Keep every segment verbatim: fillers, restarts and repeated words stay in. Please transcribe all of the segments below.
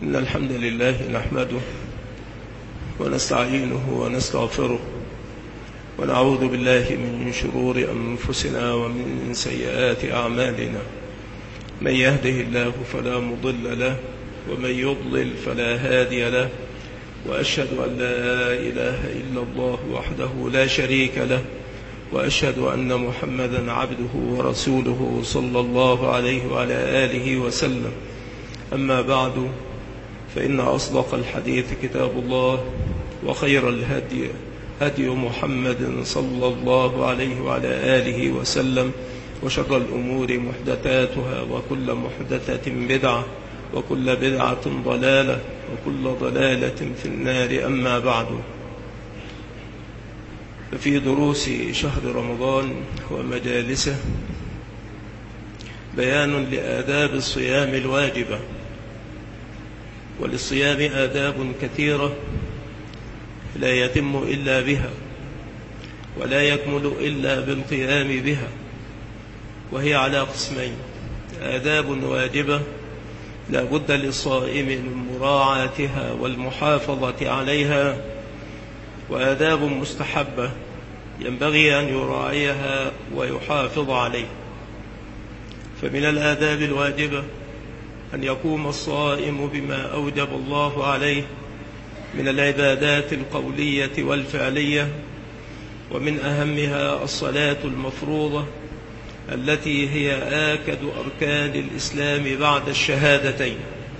إن الحمد لله نحمده ونستعينه ونستغفره ونعوذ بالله من شرور أنفسنا ومن سيئات أعمالنا. من يهده الله فلا مضل له ومن يضلل فلا هادي له، وأشهد أن لا إله إلا الله وحده لا شريك له، وأشهد أن محمدا عبده ورسوله صلى الله عليه وعلى آله وسلم. أما بعد، فإن أصدق الحديث كتاب الله، وخير الهدي هدي محمد صلى الله عليه وعلى آله وسلم، وشر الأمور محدثاتها، وكل محدثة بدعة، وكل بدعة ضلالة، وكل ضلالة في النار. أما بعد، ففي دروس شهر رمضان ومجالسه بيان لآداب الصيام الواجبة. وللصيام آداب كثيرة لا يتم إلا بها، ولا يكمل إلا بالقيام بها، وهي على قسمين: آداب واجبة لا بد للصائم من مراعاتها والمحافظة عليها، وآداب مستحبة ينبغي أن يراعيها ويحافظ عليها. فمن الآداب الواجبة أن يقوم الصائم بما أوجب الله عليه من العبادات القولية والفعلية، ومن أهمها الصلاة المفروضة التي هي آكد أركان الإسلام بعد الشهادتين،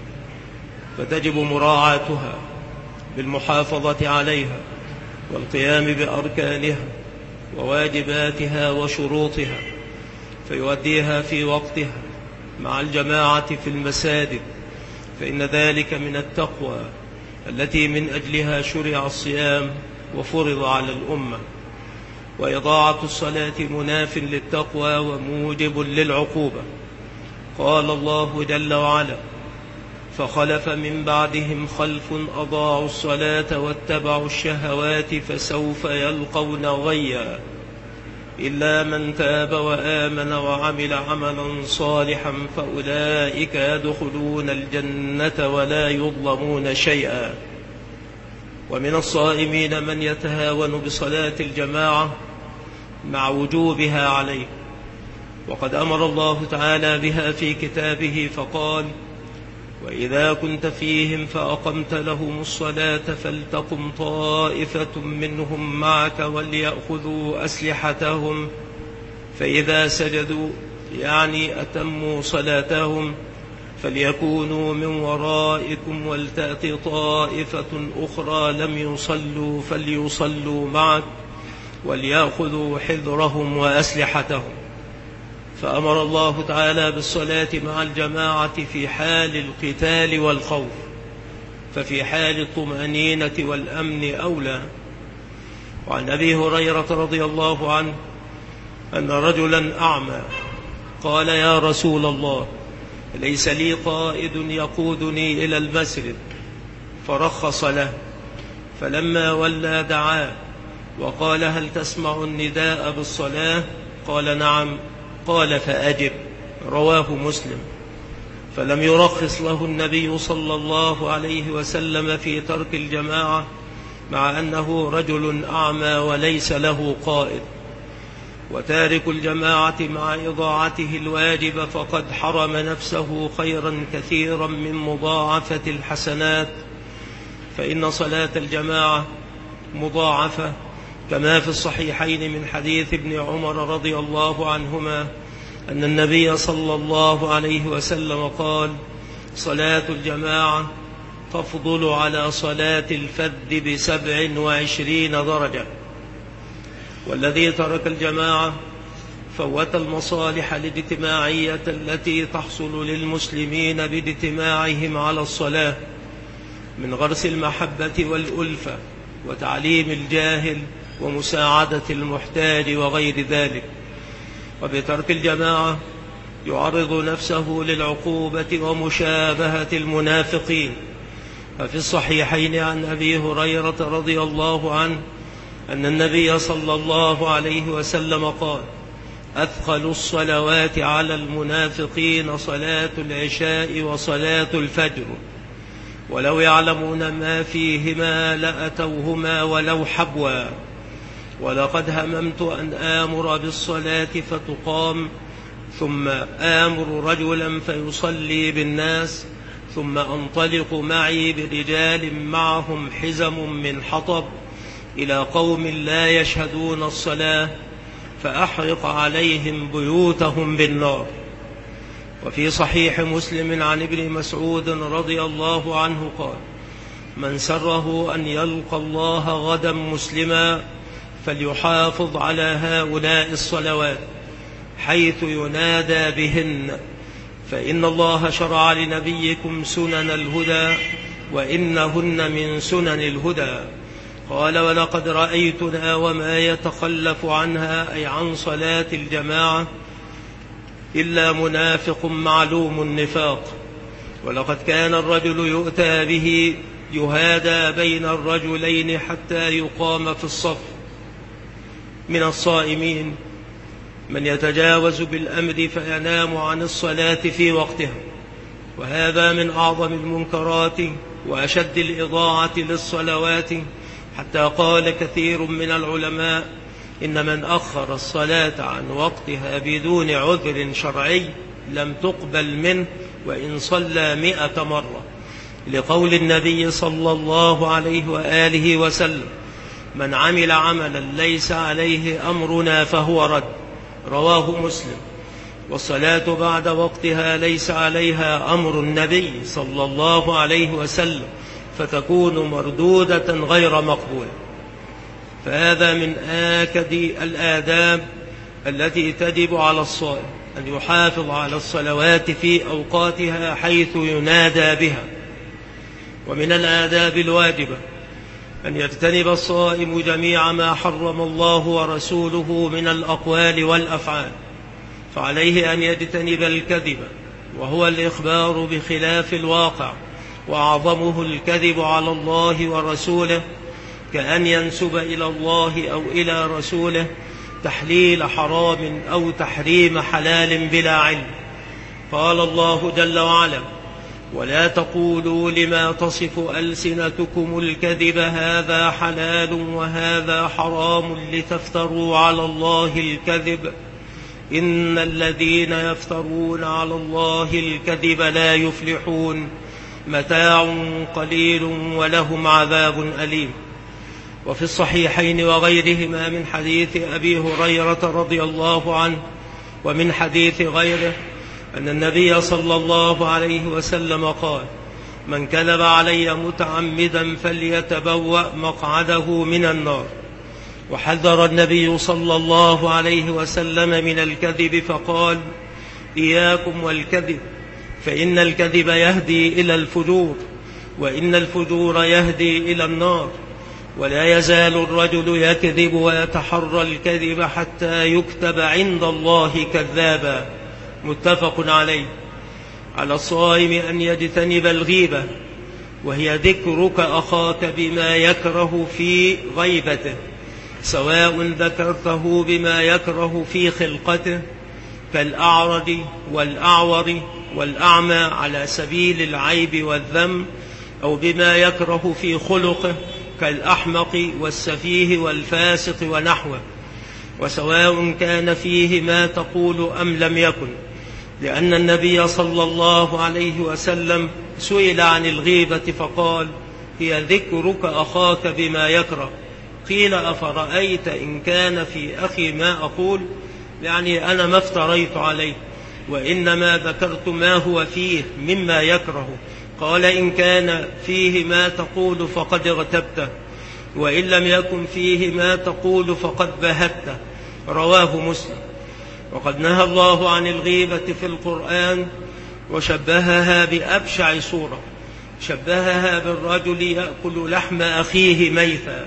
فتجب مراعاتها بالمحافظة عليها والقيام بأركانها وواجباتها وشروطها، فيؤديها في وقتها مع الجماعة في المساجد، فإن ذلك من التقوى التي من أجلها شرع الصيام وفرض على الأمة. وإضاعة الصلاة مناف للتقوى وموجب للعقوبة. قال الله جل وعلا: فخلف من بعدهم خلف أضاعوا الصلاة واتبعوا الشهوات فسوف يلقون غيا إلا من تاب وآمن وعمل عملا صالحا فأولئك يدخلون الجنة ولا يظلمون شيئا. ومن الصائمين من يتهاون بصلاة الجماعة مع وجوبها عليه، وقد أمر الله تعالى بها في كتابه فقال: وإذا كنت فيهم فأقمت لهم الصلاة فلتقم طائفة منهم معك وليأخذوا أسلحتهم فإذا سجدوا، يعني أتموا صلاتهم، فليكونوا من ورائكم ولتأتي طائفة أخرى لم يصلوا فليصلوا معك وليأخذوا حذرهم وأسلحتهم. فأمر الله تعالى بالصلاة مع الجماعة في حال القتال والخوف، ففي حال الطمأنينة والأمن أولى. وعن أبي هريرة رضي الله عنه أن رجلا أعمى قال: يا رسول الله، ليس لي قائد يقودني إلى المسجد، فرخص له، فلما ولى دعاه وقال: هل تسمع النداء بالصلاة؟ قال: نعم. قال: فأجب. رواه مسلم. فلم يرخص له النبي صلى الله عليه وسلم في ترك الجماعة مع أنه رجل أعمى وليس له قائد. وتارك الجماعة مع إضاعته الواجب فقد حرم نفسه خيرا كثيرا من مضاعفة الحسنات، فإن صلاة الجماعة مضاعفة، كما في الصحيحين من حديث ابن عمر رضي الله عنهما أن النبي صلى الله عليه وسلم قال: صلاة الجماعة تفضل على صلاة الفذ بسبع وعشرين درجة. والذي ترك الجماعة فوت المصالح الاجتماعية التي تحصل للمسلمين باجتماعهم على الصلاة، من غرس المحبة والألفة وتعليم الجاهل ومساعدة المحتاج وغير ذلك. وبترك الجماعة يعرض نفسه للعقوبة ومشابهة المنافقين. ففي الصحيحين عن أبي هريرة رضي الله عنه أن النبي صلى الله عليه وسلم قال: أثقل الصلوات على المنافقين صلاة العشاء وصلاة الفجر. ولو يعلمون ما فيهما لأتوهما ولو حبوا. ولقد هممت أن آمر بالصلاة فتقام، ثم آمر رجلا فيصلي بالناس، ثم أنطلق معي برجال معهم حزم من حطب إلى قوم لا يشهدون الصلاة فأحرق عليهم بيوتهم بالنار. وفي صحيح مسلم عن ابن مسعود رضي الله عنه قال: من سره أن يلقى الله غدا مسلما فليحافظ على هؤلاء الصلوات حيث ينادى بهن، فإن الله شرع لنبيكم سنن الهدى وإنهن من سنن الهدى. قال: ولقد رأيتنا وما يتخلف عنها، أي عن صلاة الجماعة، إلا منافق معلوم النفاق. ولقد كان الرجل يؤتى به يهادى بين الرجلين حتى يقام في الصف. من الصائمين من يتجاوز بالأمر فينام عن الصلاة في وقتها، وهذا من أعظم المنكرات وأشد الإضاعة للصلوات، حتى قال كثير من العلماء: إن من أخر الصلاة عن وقتها بدون عذر شرعي لم تقبل منه وإن صلى مئة مرة، لقول النبي صلى الله عليه وآله وسلم: من عمل عملا ليس عليه أمرنا فهو رد. رواه مسلم. والصلاة بعد وقتها ليس عليها أمر النبي صلى الله عليه وسلم فتكون مردودة غير مقبولة. فهذا من آكد الآداب التي تجب على الصائم، أن يحافظ على الصلوات في أوقاتها حيث ينادى بها. ومن الآداب الواجبة أن يجتنب الصائم جميع ما حرم الله ورسوله من الأقوال والأفعال، فعليه أن يجتنب الكذب، وهو الإخبار بخلاف الواقع، وأعظمه الكذب على الله ورسوله، كأن ينسب إلى الله أو إلى رسوله تحليل حرام أو تحريم حلال بلا علم. قال الله جل وعلا: ولا تقولوا لما تصف ألسنتكم الكذب هذا حلال وهذا حرام لتفتروا على الله الكذب، إن الذين يفترون على الله الكذب لا يفلحون، متاع قليل ولهم عذاب أليم. وفي الصحيحين وغيرهما من حديث أبي هريرة رضي الله عنه ومن حديث غيره أن النبي صلى الله عليه وسلم قال: من كذب علي متعمدا فليتبوأ مقعده من النار. وحذر النبي صلى الله عليه وسلم من الكذب فقال: إياكم والكذب، فإن الكذب يهدي إلى الفجور، وإن الفجور يهدي إلى النار، ولا يزال الرجل يكذب ويتحرى الكذب حتى يكتب عند الله كذابا. متفق عليه. على الصائم أن يجتنب الغيبة، وهي ذكرك أخاك بما يكره في غيبته، سواء ذكرته بما يكره في خلقته كالأعرج والأعور والأعمى على سبيل العيب والذم، أو بما يكره في خلقه كالأحمق والسفيه والفاسق ونحوه، وسواء كان فيه ما تقول أم لم يكن، لأن النبي صلى الله عليه وسلم سئل عن الغيبة فقال: هي ذكرك أخاك بما يكره. قيل: أفرأيت إن كان في أخي ما أقول؟ يعني أنا ما افتريت عليه، وإنما ذكرت ما هو فيه مما يكره. قال: إن كان فيه ما تقول فقد اغتبته، وإن لم يكن فيه ما تقول فقد بهته. رواه مسلم. وقد نهى الله عن الغيبة في القرآن، وشبهها بأبشع صورة، شبهها بالرجل يأكل لحم أخيه ميتا،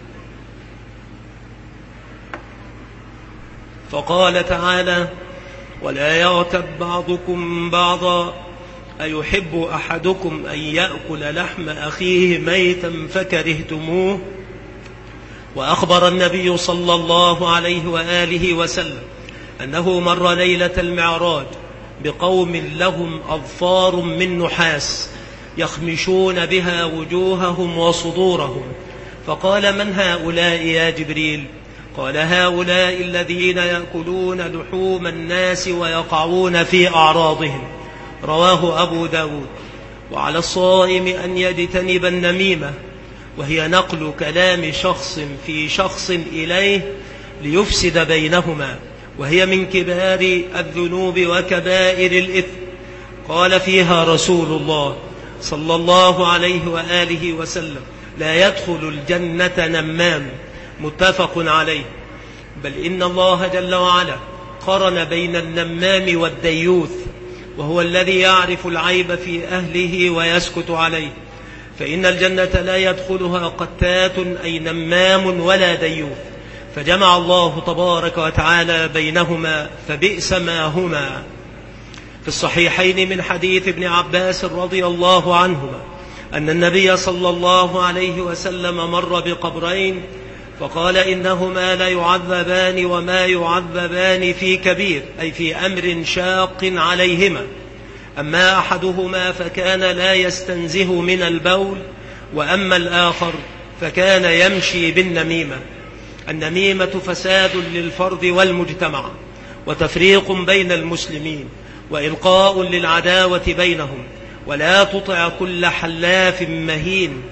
فقال تعالى: ولا يغتب بعضكم بعضا أيحب أحدكم أن يأكل لحم أخيه ميتا فكرهتموه. وأخبر النبي صلى الله عليه وآله وسلم أنه مر ليلة المعراج بقوم لهم أظفار من نحاس يخمشون بها وجوههم وصدورهم. فقال: من هؤلاء يا جبريل؟ قال: هؤلاء الذين يأكلون لحوم الناس ويقعون في أعراضهم. رواه أبو داود. وعلى الصائم أن يجتنب النميمة، وهي نقل كلام شخص في شخص إليه ليفسد بينهما، وهي من كبار الذنوب وكبائر الإثم. قال فيها رسول الله صلى الله عليه وآله وسلم: لا يدخل الجنة نمام. متفق عليه. بل إن الله جل وعلا قرن بين النمام والديوث، وهو الذي يعرف العيب في أهله ويسكت عليه، فإن الجنة لا يدخلها قتات أي نمام ولا ديوث، فجمع الله تبارك وتعالى بينهما فبئس ما هما. في الصحيحين من حديث ابن عباس رضي الله عنهما أن النبي صلى الله عليه وسلم مر بقبرين فقال: إنهما لا يعذبان وما يعذبان في كبير، أي في أمر شاق عليهما. أما أحدهما فكان لا يستنزه من البول، وأما الآخر فكان يمشي بالنميمة. النميمة فساد للفرد والمجتمع، وتفريق بين المسلمين، وإلقاء للعداوة بينهم. ولا تطع كل حلاف مهين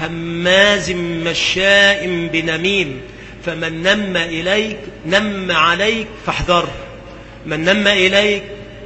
هماز مشاء بنميم، فمن نم إليك نم عليك فاحذر. من نم إليك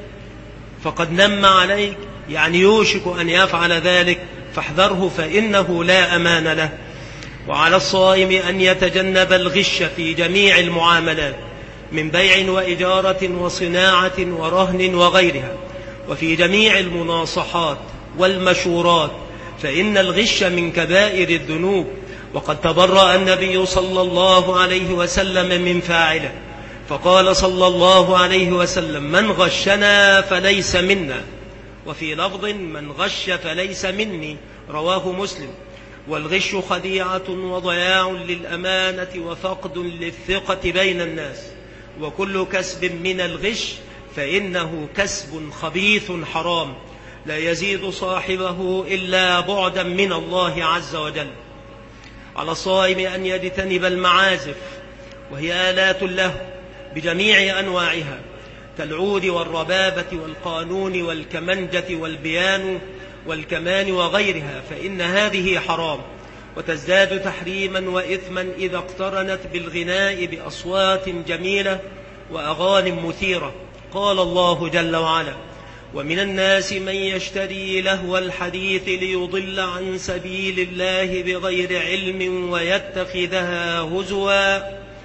فقد نم عليك، يعني يوشك أن يفعل ذلك، فاحذره فإنه لا أمان له. وعلى الصائم أن يتجنب الغش في جميع المعاملات من بيع وإجارة وصناعة ورهن وغيرها، وفي جميع المناصحات والمشورات، فإن الغش من كبائر الذنوب، وقد تبرأ النبي صلى الله عليه وسلم من فاعله، فقال صلى الله عليه وسلم: من غشنا فليس منا، وفي لفظ: من غش فليس مني. رواه مسلم. والغش خديعة وضياع للأمانة وفقد للثقة بين الناس، وكل كسب من الغش فإنه كسب خبيث حرام لا يزيد صاحبه إلا بعدا من الله عز وجل. على الصائم أن يجتنب المعازف، وهي آلات له بجميع أنواعها، كالعود والربابة والقانون والكمنجة والبيان والكمان وغيرها، فإن هذه حرام، وتزداد تحريما وإثما إذا اقترنت بالغناء بأصوات جميلة وأغاني مثيرة. قال الله جل وعلا: ومن الناس من يشتري لهو الحديث ليضل عن سبيل الله بغير علم ويتخذها هزوا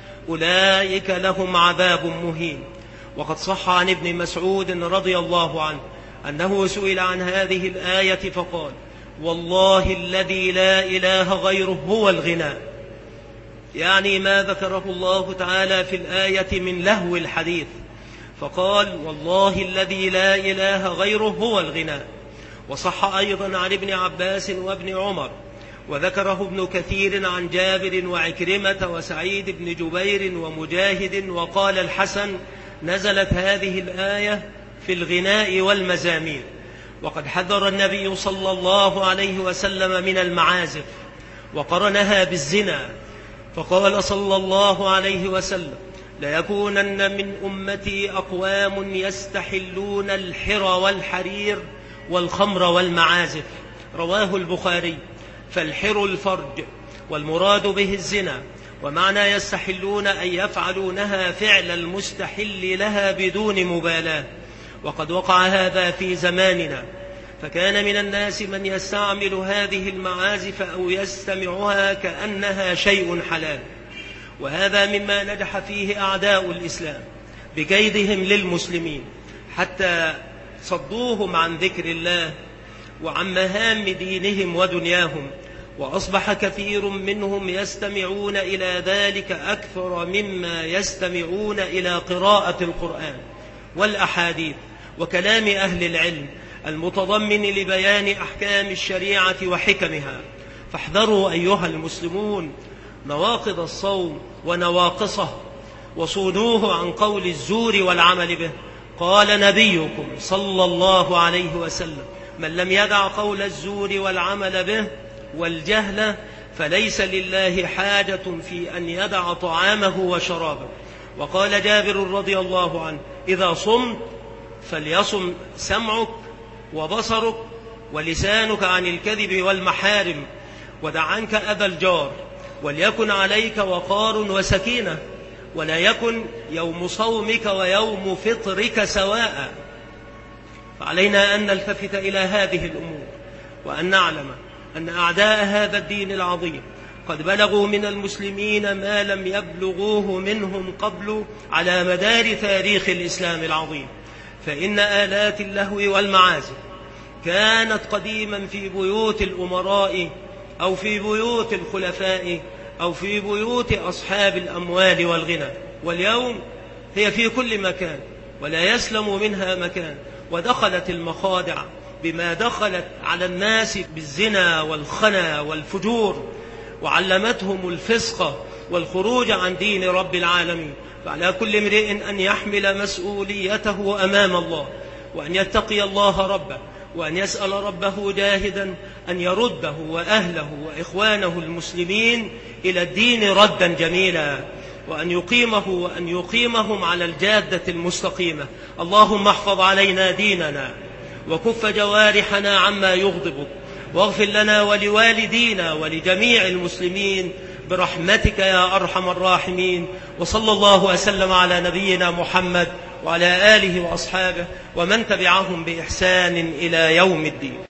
أولئك لهم عذاب مهين. وقد صح عن ابن مسعود رضي الله عنه أنه سئل عن هذه الآية فقال: والله الذي لا إله غيره هو الغناء، يعني ما ذكره الله تعالى في الآية من لهو الحديث، فقال: والله الذي لا إله غيره هو الغناء. وصح أيضا عن ابن عباس وابن عمر، وذكره ابن كثير عن جابر وعكرمة وسعيد بن جبير ومجاهد. وقال الحسن: نزلت هذه الآية في الغناء والمزامير. وقد حذر النبي صلى الله عليه وسلم من المعازف، وقرنها بالزنا، فقال صلى الله عليه وسلم: ليكونن من أمتي أقوام يستحلون الحر والحرير والخمر والمعازف. رواه البخاري. فالحر الفرج، والمراد به الزنا، ومعنى يستحلون أن يفعلونها فعل المستحل لها بدون مبالاة. وقد وقع هذا في زماننا، فكان من الناس من يستعمل هذه المعازف أو يستمعها كأنها شيء حلال، وهذا مما نجح فيه أعداء الإسلام بكيدهم للمسلمين، حتى صدوهم عن ذكر الله وعن مهام دينهم ودنياهم، وأصبح كثير منهم يستمعون إلى ذلك أكثر مما يستمعون إلى قراءة القرآن والأحاديث وكلام أهل العلم المتضمن لبيان أحكام الشريعة وحكمها. فاحذروا أيها المسلمون نواقض الصوم ونواقصه، وصونوه عن قول الزور والعمل به. قال نبيكم صلى الله عليه وسلم: من لم يدع قول الزور والعمل به والجهل فليس لله حاجة في أن يدع طعامه وشرابه. وقال جابر رضي الله عنه: إذا صمت فليصم سمعك وبصرك ولسانك عن الكذب والمحارم، ودع عنك أذى الجار، وليكن عليك وقار وسكينة، ولا يكن يوم صومك ويوم فطرك سواء. فعلينا أن نلتفت إلى هذه الأمور، وأن نعلم أن أعداء هذا الدين العظيم قد بلغوا من المسلمين ما لم يبلغوه منهم قبل على مدار تاريخ الإسلام العظيم. فإن آلات اللهو والمعازف كانت قديما في بيوت الأمراء أو في بيوت الخلفاء أو في بيوت أصحاب الأموال والغنى، واليوم هي في كل مكان ولا يسلم منها مكان، ودخلت المخادع بما دخلت على الناس بالزنا والخنا والفجور، وعلمتهم الفسق والخروج عن دين رب العالمين. فعلى كل امرئ أن يحمل مسؤوليته أمام الله، وأن يتقي الله ربه، وأن يسأل ربه جاهدا أن يرده وأهله وإخوانه المسلمين إلى الدين ردا جميلا، وأن يقيمه وأن يقيمهم على الجادة المستقيمة. اللهم احفظ علينا ديننا وكف جوارحنا عما يغضبك، واغفر لنا ولوالدينا ولجميع المسلمين برحمتك يا أرحم الراحمين. وصلى الله وسلم على نبينا محمد وعلى آله وأصحابه ومن تبعهم بإحسان إلى يوم الدين.